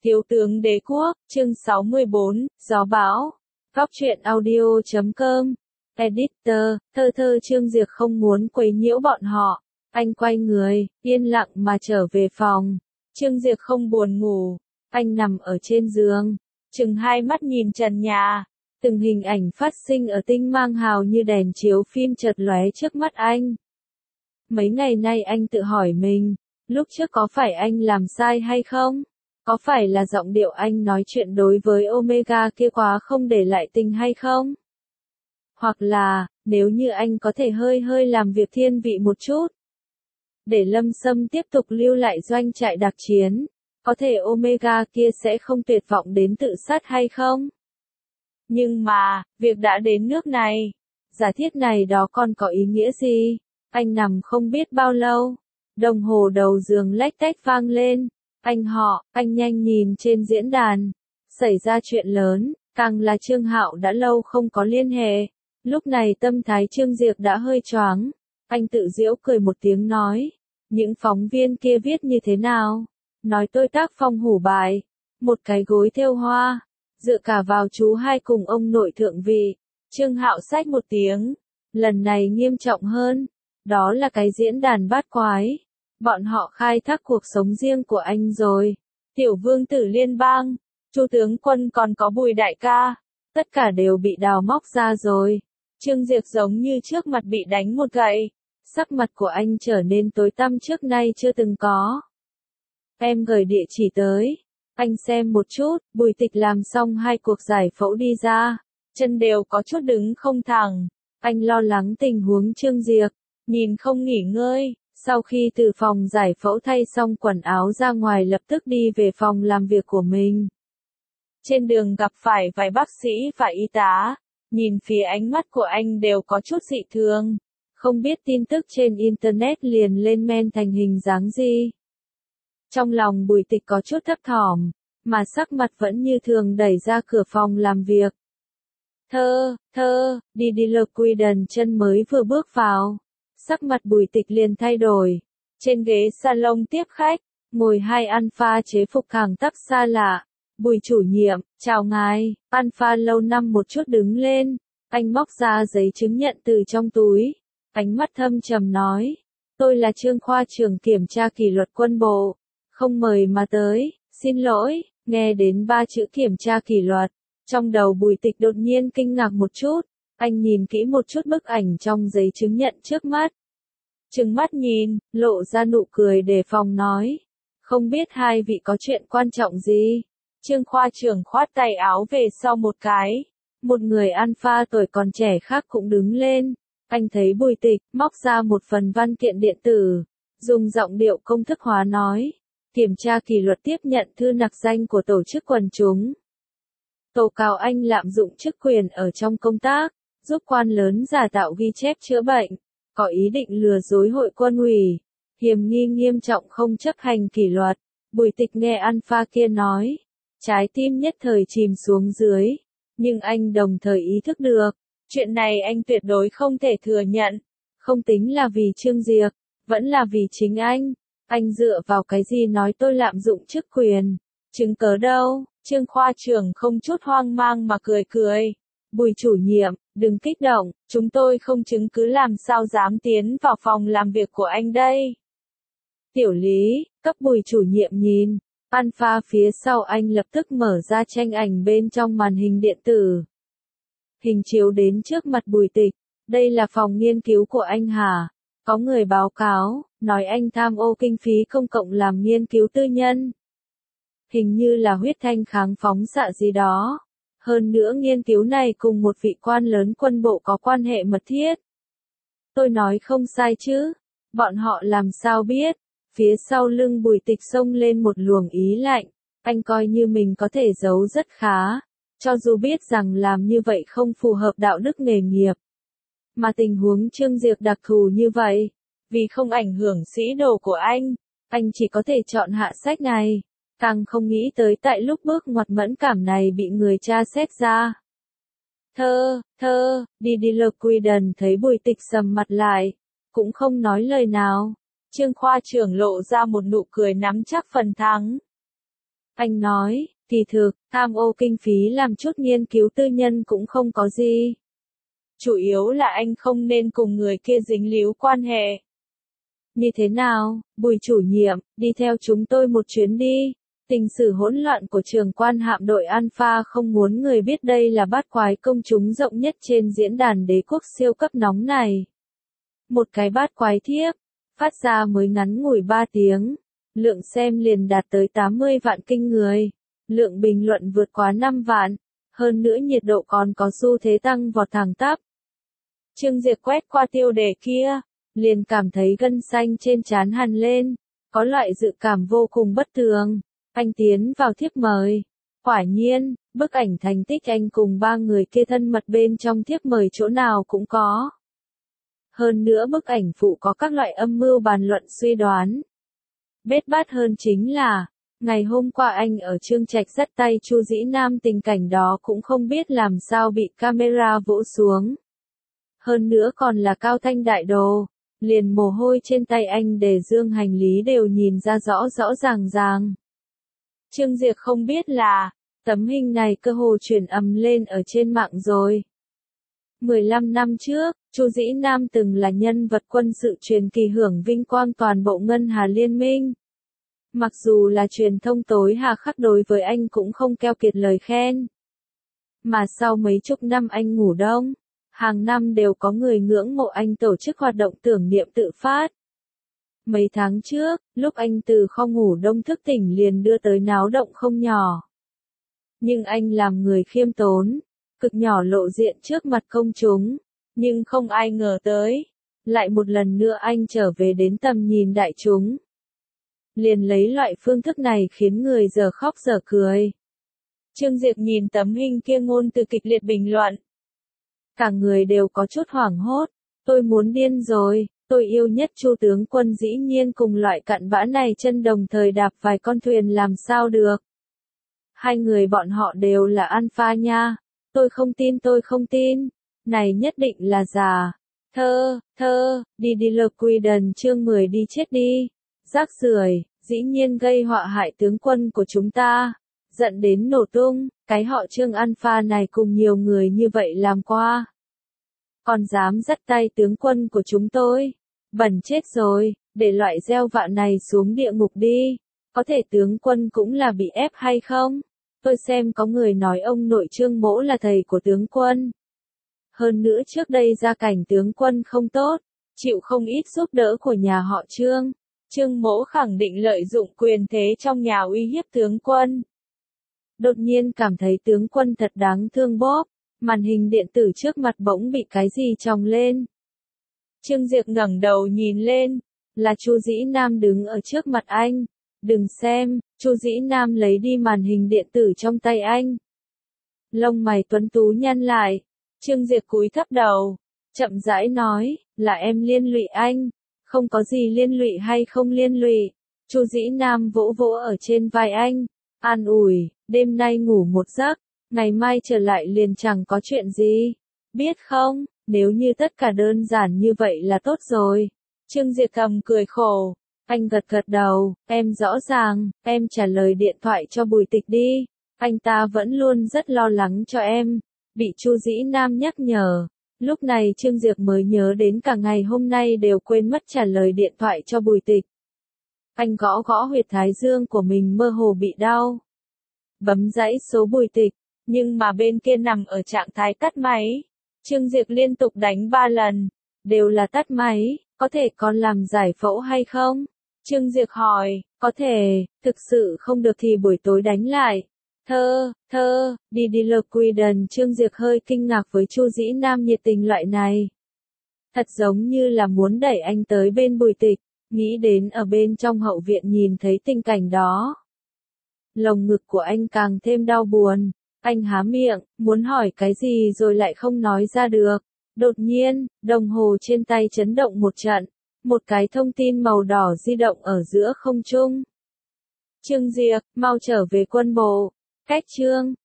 Thiếu tướng Đế Quốc, chương 64, Gió Bão. Góc truyện audio.com. Editor, thơ Trương Diệc không muốn quấy nhiễu bọn họ. Anh quay người, yên lặng mà trở về phòng. Trương Diệc không buồn ngủ. Anh nằm ở trên giường, chừng hai mắt nhìn trần nhà. Từng hình ảnh phát sinh ở tinh mang hào như đèn chiếu phim chợt lóe trước mắt anh. Mấy ngày nay anh tự hỏi mình, lúc trước có phải anh làm sai hay không? Có phải là giọng điệu anh nói chuyện đối với Omega kia quá không để lại tình hay không? Hoặc là, nếu như anh có thể hơi làm việc thiên vị một chút, để Lâm Sâm tiếp tục lưu lại doanh trại đặc chiến, có thể Omega kia sẽ không tuyệt vọng đến tự sát hay không? Nhưng mà, việc đã đến nước này, giả thiết này đó còn có ý nghĩa gì? Anh nằm không biết bao lâu, đồng hồ đầu giường lách tách vang lên. Anh nhanh nhìn trên diễn đàn. Xảy ra chuyện lớn, càng là Trương Hạo đã lâu không có liên hệ. Lúc này tâm thái Trương Diệc đã hơi choáng. Anh tự giễu cười một tiếng nói. Những phóng viên kia viết như thế nào? Nói tôi tác phong hủ bài. Một cái gối thêu hoa. Dựa cả vào chú hai cùng ông nội thượng vị. Trương Hạo xách một tiếng. Lần này nghiêm trọng hơn. Đó là cái diễn đàn bát quái. Bọn họ khai thác cuộc sống riêng của anh rồi. Tiểu vương tử liên bang, Chu tướng quân còn có Bùi đại ca, tất cả đều bị đào móc ra rồi. Trương Diệc giống như trước mặt bị đánh một gậy. Sắc mặt của anh trở nên tối tăm trước nay chưa từng có. Em gửi địa chỉ tới. Anh xem một chút, Bùi Tịch làm xong hai cuộc giải phẫu đi ra. Chân đều có chút đứng không thẳng. Anh lo lắng tình huống Trương Diệc, nhìn không nghỉ ngơi. Sau khi từ phòng giải phẫu thay xong quần áo ra ngoài lập tức đi về phòng làm việc của mình. Trên đường gặp phải vài bác sĩ và y tá, nhìn phía ánh mắt của anh đều có chút dị thường. Không biết tin tức trên Internet liền lên men thành hình dáng gì. Trong lòng Bùi Tịch có chút thấp thỏm, mà sắc mặt vẫn như thường đẩy ra cửa phòng làm việc. Didier Quiden chân mới vừa bước vào. Sắc mặt Bùi Tịch liền thay đổi. Trên ghế salon tiếp khách, ngồi hai Alpha chế phục hàng tắp xa lạ. Bùi chủ nhiệm, chào ngài. Alpha lâu năm một chút đứng lên. Anh móc ra giấy chứng nhận từ trong túi. Ánh mắt thâm trầm nói. Tôi là Trương khoa trưởng kiểm tra kỷ luật quân bộ. Không mời mà tới, xin lỗi. Nghe đến ba chữ kiểm tra kỷ luật. Trong đầu Bùi Tịch đột nhiên kinh ngạc một chút. Anh nhìn kỹ một chút bức ảnh trong giấy chứng nhận trước mắt. Trừng mắt nhìn, lộ ra nụ cười đề phòng nói. Không biết hai vị có chuyện quan trọng gì? Trương khoa trưởng khoát tay áo về sau một cái. Một người Alpha tuổi còn trẻ khác cũng đứng lên. Anh thấy Bùi Tịch, móc ra một phần văn kiện điện tử. Dùng giọng điệu công thức hóa nói. Kiểm tra kỷ luật tiếp nhận thư nặc danh của tổ chức quần chúng. Tố cáo anh lạm dụng chức quyền ở trong công tác. Giúp quan lớn giả tạo ghi chép chữa bệnh, có ý định lừa dối hội quân ủy, hiểm nghi nghiêm trọng không chấp hành kỷ luật. Bùi Tịch nghe Alpha kia nói, trái tim nhất thời chìm xuống dưới, nhưng anh đồng thời ý thức được, chuyện này anh tuyệt đối không thể thừa nhận, không tính là vì Trương Diệc, vẫn là vì chính anh. Anh dựa vào cái gì nói tôi lạm dụng chức quyền? Chứng cớ đâu? Trương khoa trưởng không chút hoang mang mà cười. Bùi chủ nhiệm, đừng kích động, chúng tôi không chứng cứ làm sao dám tiến vào phòng làm việc của anh đây. Tiểu Lý, cấp Bùi chủ nhiệm nhìn. Alpha phía sau anh lập tức mở ra tranh ảnh bên trong màn hình điện tử. Hình chiếu đến trước mặt Bùi Tịch. Đây là phòng nghiên cứu của anh hả? Có người báo cáo, nói anh tham ô kinh phí công cộng làm nghiên cứu tư nhân. Hình như là huyết thanh kháng phóng xạ gì đó. Hơn nữa nghiên cứu này cùng một vị quan lớn quân bộ có quan hệ mật thiết. Tôi nói không sai chứ? Bọn họ làm sao biết? Phía sau lưng Bùi Tịch xông lên một luồng ý lạnh. Anh coi như mình có thể giấu rất khá. Cho dù biết rằng làm như vậy không phù hợp đạo đức nghề nghiệp. Mà tình huống Trương Diệc đặc thù như vậy. Vì không ảnh hưởng sĩ đồ của anh chỉ có thể chọn hạ sách này. Càng không nghĩ tới tại lúc bước ngoặt mẫn cảm này bị người tra xét ra. Didier Quiden thấy Bùi Tịch sầm mặt lại, cũng không nói lời nào. Trương khoa trưởng lộ ra một nụ cười nắm chắc phần thắng. Anh nói, kỳ thực, tham ô kinh phí làm chút nghiên cứu tư nhân cũng không có gì. Chủ yếu là anh không nên cùng người kia dính líu quan hệ. Như thế nào, Bùi chủ nhiệm, đi theo chúng tôi một chuyến đi. Tình sự hỗn loạn của trường quan hạm đội Alpha không muốn người biết đây là bát quái công chúng rộng nhất trên diễn đàn đế quốc siêu cấp nóng này. Một cái bát quái thiếp, phát ra mới ngắn ngủi 3 tiếng. Lượng xem liền đạt tới 80 vạn kinh người. Lượng bình luận vượt quá 5 vạn. Hơn nữa nhiệt độ còn có xu thế tăng vọt thẳng tắp. Trương Diệp quét qua tiêu đề kia, liền cảm thấy gân xanh trên trán hằn lên. Có loại dự cảm vô cùng bất thường. Anh tiến vào thiếp mời. Quả nhiên, bức ảnh thành tích anh cùng 3 người kia thân mật bên trong thiếp mời chỗ nào cũng có. Hơn nữa bức ảnh phụ có các loại âm mưu bàn luận suy đoán. Bết bát hơn chính là, ngày hôm qua anh ở Trương Trạch dắt tay Chu Dĩ Nam, tình cảnh đó cũng không biết làm sao bị camera vỗ xuống. Hơn nữa còn là cao thanh đại đồ, liền mồ hôi trên tay anh để dương hành lý đều nhìn ra rõ rõ ràng ràng. Trương Diệp không biết là, tấm hình này cơ hồ truyền ầm lên ở trên mạng rồi. 15 năm trước, Chu Dĩ Nam từng là nhân vật quân sự truyền kỳ hưởng vinh quang toàn bộ Ngân Hà Liên minh. Mặc dù là truyền thông tối hà khắc đối với anh cũng không keo kiệt lời khen. Mà sau mấy chục năm anh ngủ đông, hàng năm đều có người ngưỡng mộ anh tổ chức hoạt động tưởng niệm tự phát. Mấy tháng trước, lúc anh từ kho ngủ đông thức tỉnh liền đưa tới náo động không nhỏ. Nhưng anh làm người khiêm tốn, cực nhỏ lộ diện trước mặt công chúng, nhưng không ai ngờ tới. Lại một lần nữa anh trở về đến tầm nhìn đại chúng. Liền lấy loại phương thức này khiến người giờ khóc giờ cười. Trương Diệp nhìn tấm hình kia ngôn từ kịch liệt bình luận. Cả người đều có chút hoảng hốt, tôi muốn điên rồi, tôi yêu nhất Chu tướng quân dĩ nhiên cùng loại cặn bã này chân đồng thời đạp vài con thuyền làm sao được. Hai người bọn họ đều là alpha nha, tôi không tin, này nhất định là giả. Đi Queden chương 10 đi chết đi, rác rưởi, dĩ nhiên gây họa hại tướng quân của chúng ta, giận đến nổ tung, cái họ Trương alpha này cùng nhiều người như vậy làm qua. Còn dám dắt tay tướng quân của chúng tôi, bẩn chết rồi, để loại gieo vạ này xuống địa ngục đi, có thể tướng quân cũng là bị ép hay không? Tôi xem có người nói ông nội Trương Mỗ là thầy của tướng quân. Hơn nữa trước đây gia cảnh tướng quân không tốt, chịu không ít giúp đỡ của nhà họ Trương. Trương Mỗ khẳng định lợi dụng quyền thế trong nhà uy hiếp tướng quân. Đột nhiên cảm thấy tướng quân thật đáng thương bóp, màn hình điện tử trước mặt bỗng bị cái gì chồng lên. Trương Diệp ngẩng đầu nhìn lên, là Chu Dĩ Nam đứng ở trước mặt anh. Đừng xem, Chu Dĩ Nam lấy đi màn hình điện tử trong tay anh. Lông mày tuấn tú nhăn lại, Trương Diệp cúi thấp đầu, chậm rãi nói, là em liên lụy anh, không có gì liên lụy hay không liên lụy. Chu Dĩ Nam vỗ vỗ ở trên vai anh, an ủi, đêm nay ngủ một giấc, ngày mai trở lại liền chẳng có chuyện gì. Biết không, nếu như tất cả đơn giản như vậy là tốt rồi. Trương Diệp cầm cười khổ. Anh gật gật đầu, em rõ ràng, em trả lời điện thoại cho Bùi Tịch đi. Anh ta vẫn luôn rất lo lắng cho em. Bị Chu Dĩ Nam nhắc nhở. Lúc này Trương Diệp mới nhớ đến cả ngày hôm nay đều quên mất trả lời điện thoại cho Bùi Tịch. Anh gõ gõ huyệt thái dương của mình mơ hồ bị đau. Bấm dãy số Bùi Tịch, nhưng mà bên kia nằm ở trạng thái tắt máy. Trương Diệp liên tục đánh 3 lần, đều là tắt máy, có thể còn làm giải phẫu hay không? Trương Diệp hỏi, có thể, thực sự không được thì buổi tối đánh lại. Đi Queden Trương Diệp hơi kinh ngạc với Chu Dĩ Nam nhiệt tình loại này. Thật giống như là muốn đẩy anh tới bên Bùi Tịch, nghĩ đến ở bên trong hậu viện nhìn thấy tình cảnh đó. Lồng ngực của anh càng thêm đau buồn, anh há miệng, muốn hỏi cái gì rồi lại không nói ra được. Đột nhiên, đồng hồ trên tay chấn động một trận, một cái thông tin màu đỏ di động ở giữa không trung. Trương Diệp, mau trở về quân bộ. Cách Trương